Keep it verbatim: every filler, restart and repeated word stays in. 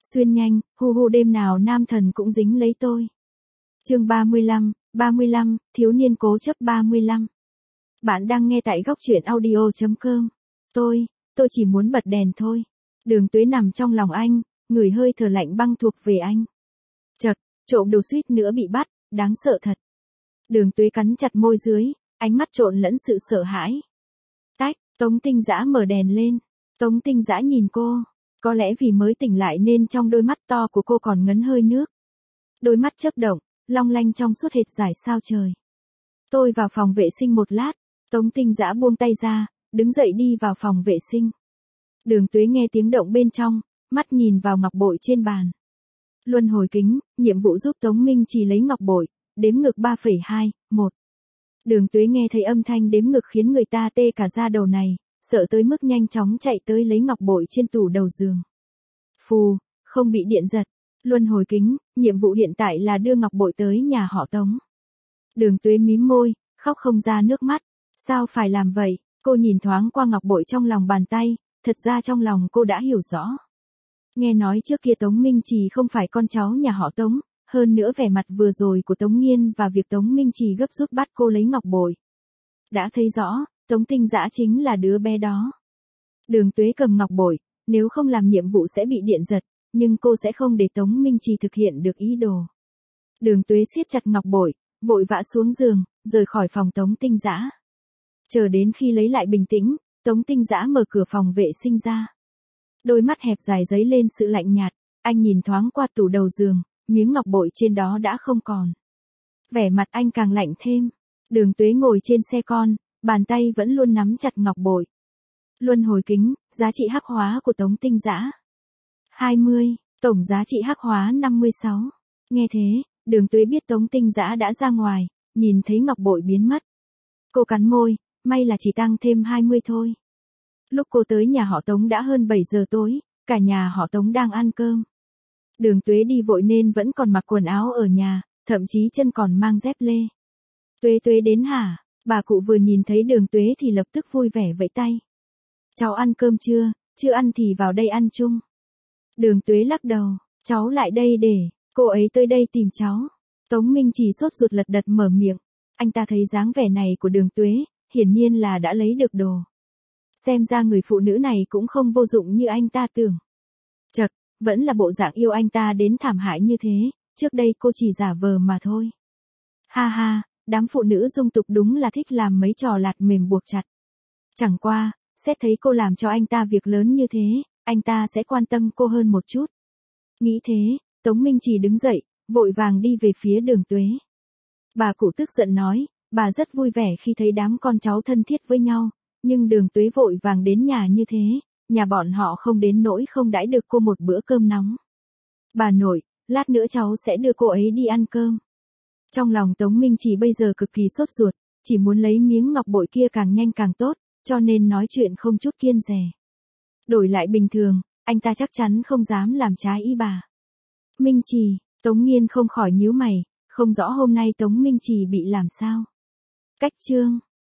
Xuyên nhanh, hu hu đêm nào nam thần cũng dính lấy tôi. Chương ba mươi lăm, ba mươi lăm, thiếu niên cố chấp ba mươi lăm. Bạn đang nghe tại góc truyện audio chấm com. Tôi, tôi chỉ muốn bật đèn thôi. Đường Tuế nằm trong lòng anh, ngửi hơi thở lạnh băng thuộc về anh. Chật, trộm đồ suýt nữa bị bắt, đáng sợ thật. Đường Tuế cắn chặt môi dưới, ánh mắt trộn lẫn sự sợ hãi. Tách, Tống Tinh Dã mở đèn lên. Tống Tinh Dã nhìn cô, có lẽ vì mới tỉnh lại nên trong đôi mắt to của cô còn ngấn hơi nước. Đôi mắt chớp động, long lanh trong suốt hệt dải sao trời. Tôi vào phòng vệ sinh một lát, Tống Tinh Dã buông tay ra, đứng dậy đi vào phòng vệ sinh. Đường Tuế nghe tiếng động bên trong, mắt nhìn vào ngọc bội trên bàn. Luân hồi kính, nhiệm vụ giúp Tống Minh Trì lấy ngọc bội, đếm ngược ba phẩy hai, một. Đường Tuế nghe thấy âm thanh đếm ngược khiến người ta tê cả da đầu này, sợ tới mức nhanh chóng chạy tới lấy ngọc bội trên tủ đầu giường. Phù, không bị điện giật. Luân hồi kính, nhiệm vụ hiện tại là đưa ngọc bội tới nhà họ Tống. Đường Tuế mím môi, khóc không ra nước mắt. Sao phải làm vậy? Cô nhìn thoáng qua ngọc bội trong lòng bàn tay, thật ra trong lòng cô đã hiểu rõ. Nghe nói trước kia Tống Minh Trì không phải con cháu nhà họ Tống, hơn nữa vẻ mặt vừa rồi của Tống Nghiên và việc Tống Minh Trì gấp rút bắt cô lấy ngọc bội. Đã thấy rõ, Tống Tinh Dã chính là đứa bé đó. Đường Tuế cầm ngọc bội, nếu không làm nhiệm vụ sẽ bị điện giật, nhưng cô sẽ không để Tống Minh Trì thực hiện được ý đồ. Đường Tuế siết chặt ngọc bội, vội vã xuống giường, rời khỏi phòng Tống Tinh Dã. Chờ đến khi lấy lại bình tĩnh, Tống Tinh Dã mở cửa phòng vệ sinh ra. Đôi mắt hẹp dài dấy lên sự lạnh nhạt, anh nhìn thoáng qua tủ đầu giường, miếng ngọc bội trên đó đã không còn. Vẻ mặt anh càng lạnh thêm. Đường Tuế ngồi trên xe con, bàn tay vẫn luôn nắm chặt ngọc bội. Luân hồi kính, giá trị hắc hóa của Tống Tinh Dã. hai mươi, tổng giá trị hắc hóa năm mươi sáu. Nghe thế, Đường Tuế biết Tống Tinh Dã đã ra ngoài, nhìn thấy ngọc bội biến mất. Cô cắn môi, may là chỉ tăng thêm hai mươi thôi. Lúc cô tới nhà họ Tống đã hơn bảy giờ tối, cả nhà họ Tống đang ăn cơm. Đường Tuế đi vội nên vẫn còn mặc quần áo ở nhà, thậm chí chân còn mang dép lê. Tuế Tuế đến hả? Bà cụ vừa nhìn thấy Đường Tuế thì lập tức vui vẻ vẫy tay. Cháu ăn cơm chưa? Chưa ăn thì vào đây ăn chung. Đường Tuế lắc đầu, cháu lại đây để, cô ấy tới đây tìm cháu. Tống Minh Trì sốt ruột lật đật mở miệng. Anh ta thấy dáng vẻ này của Đường Tuế, hiển nhiên là đã lấy được đồ. Xem ra người phụ nữ này cũng không vô dụng như anh ta tưởng. Chật, vẫn là bộ dạng yêu anh ta đến thảm hại như thế, trước đây cô chỉ giả vờ mà thôi. Ha ha, đám phụ nữ dung tục đúng là thích làm mấy trò lạt mềm buộc chặt. Chẳng qua, xét thấy cô làm cho anh ta việc lớn như thế, anh ta sẽ quan tâm cô hơn một chút. Nghĩ thế, Tống Minh Trì đứng dậy, vội vàng đi về phía Đường Tuế. Bà cụ tức giận nói, bà rất vui vẻ khi thấy đám con cháu thân thiết với nhau, nhưng Đường Tuế vội vàng đến nhà như thế, nhà bọn họ không đến nỗi không đãi được cô một bữa cơm nóng. Bà nội, lát nữa cháu sẽ đưa cô ấy đi ăn cơm. Trong lòng Tống Minh Trì bây giờ cực kỳ sốt ruột, chỉ muốn lấy miếng ngọc bội kia càng nhanh càng tốt, cho nên nói chuyện không chút kiêng dè. Đổi lại bình thường, anh ta chắc chắn không dám làm trái ý bà. Minh Trì, Tống Nghiên không khỏi nhíu mày, không rõ hôm nay Tống Minh Trì bị làm sao. Cách chương,